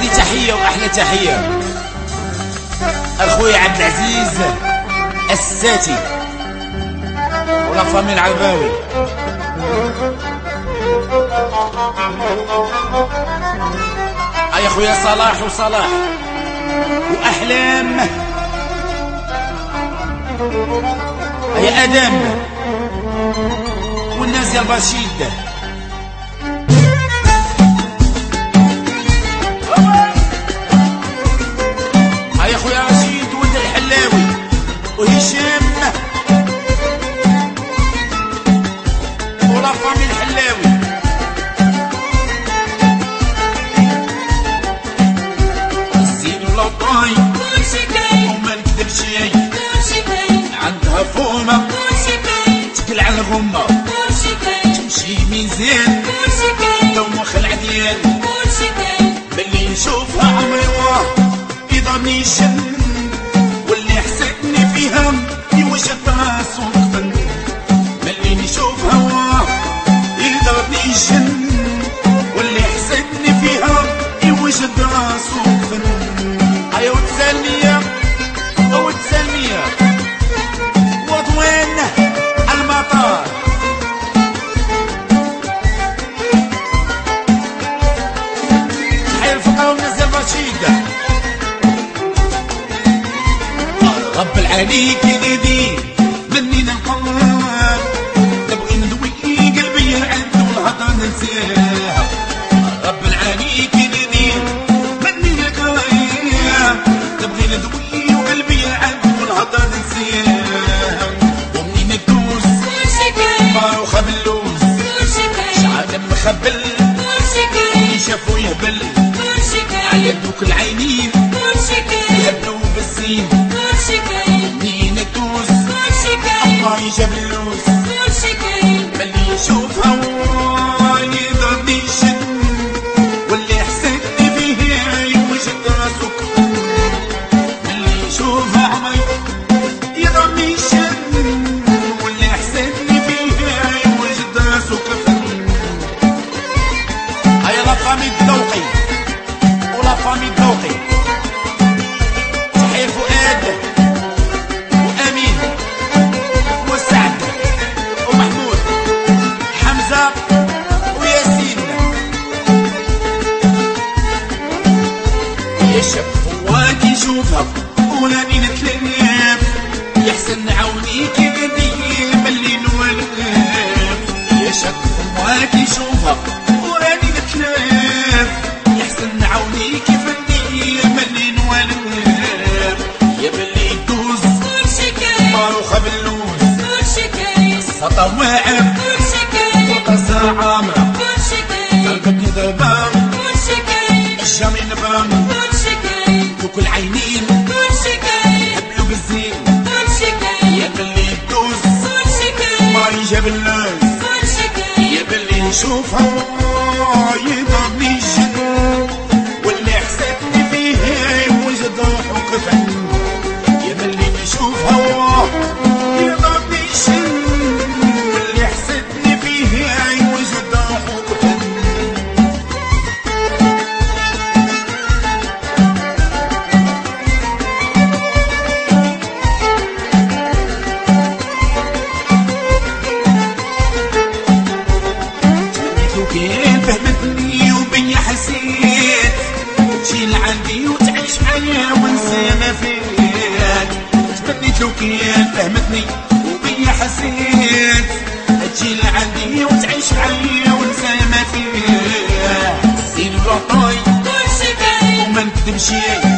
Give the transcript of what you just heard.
وهذه تحية وأحلى تحية أخوي عبد العزيز الساتي ولا فامي العرباوي. يا خويا صلاح وصلاح وأحلام يا أدم والناس يا البرشيد. يا خويا رشيد ولد الحلاوي وهشام ولا فامي الحلاوي. الزين ولا طاي كلشي كاين وما نكذبش كلشي كاين عندها فومة كلشي كاين تكل على الغمة كلشي كاين تمشي ميزان كلشي كاين دوخ العديان كلشي كاين ملي نشوفها عمري واه يضربني الجن واللي حسدني فيها يوجد راسو الفن. ملي نشوفها واه يضربني الجن واللي حسدني فيها يوجد راسو الفن. هيا وتسالمية وتسالمية وضوين المطار. تحية الفقرة والناس الرشيدة. رب العليك يدي مني نلقاها نبغي ندوي قلبي العد والهضره ننساها. رب العليك يدي مني نلقاها نبغي ندوي وقلبي العد والهضره ننساها. ومنين ندوس كلشي كاين باروخه باللوز كلشي كاين شعر مخبل كلشي كاين شافو يهبل كلشي كاين على دوك العينين كلشي كاين يهبلو بالزين كلشي كاين. منين ندوس كلشي كاين الله يجاب اللوز كلشي كاين. ملي يشوفها يضربني الجن واللي حسدني فيه يوجد راسو كفن. ملي يشوفها عمري يضربني الجن واللي حسدني فيه يوجد راسو كفن. هيا لا فامي الذوقي ولا فامي الذوقي. تحية فؤاد وأمين وسعد ومحمود حمزة وياسين. يا شاب فواك يشوفها وراني نتلهف يحسن نعاونيك قديم اللي نولف. يا شاب فواك يشوفها وراني نتلهف يحسن نعاونيك فنديم اللي نولف. يا بلي دوز كلشي كاين باروخه باللوز كلشي كاين سطا واعر كلشي كاين والقصة عامرة كلشي كاين قلبك ضربان كلشي كاين الجامي نبان كلشي كاين دوك العينين كلشي كاين هبلو بالزين كلشي كاين. يا بلي دوز كلشي كاين ما يجاب اللوز كلشي كاين. يا بلي نشوفها يضربني الجن واللي حسدني فيه وجد روحو كفن. يا ملي نشوفها يضربني الجن واللي حسدني فيه وجد روحو كفن. تمنيتو كان فهمتني وبيا حسيت تجي لعندي وتعيش معايا ونسى ما فيك. تمنيت لو كان فهمتني وبيا حسيت تجي لعندي وتعيش معايا ونسى ما فيك. زين ولا طاي كلشي كاين وما نكذبش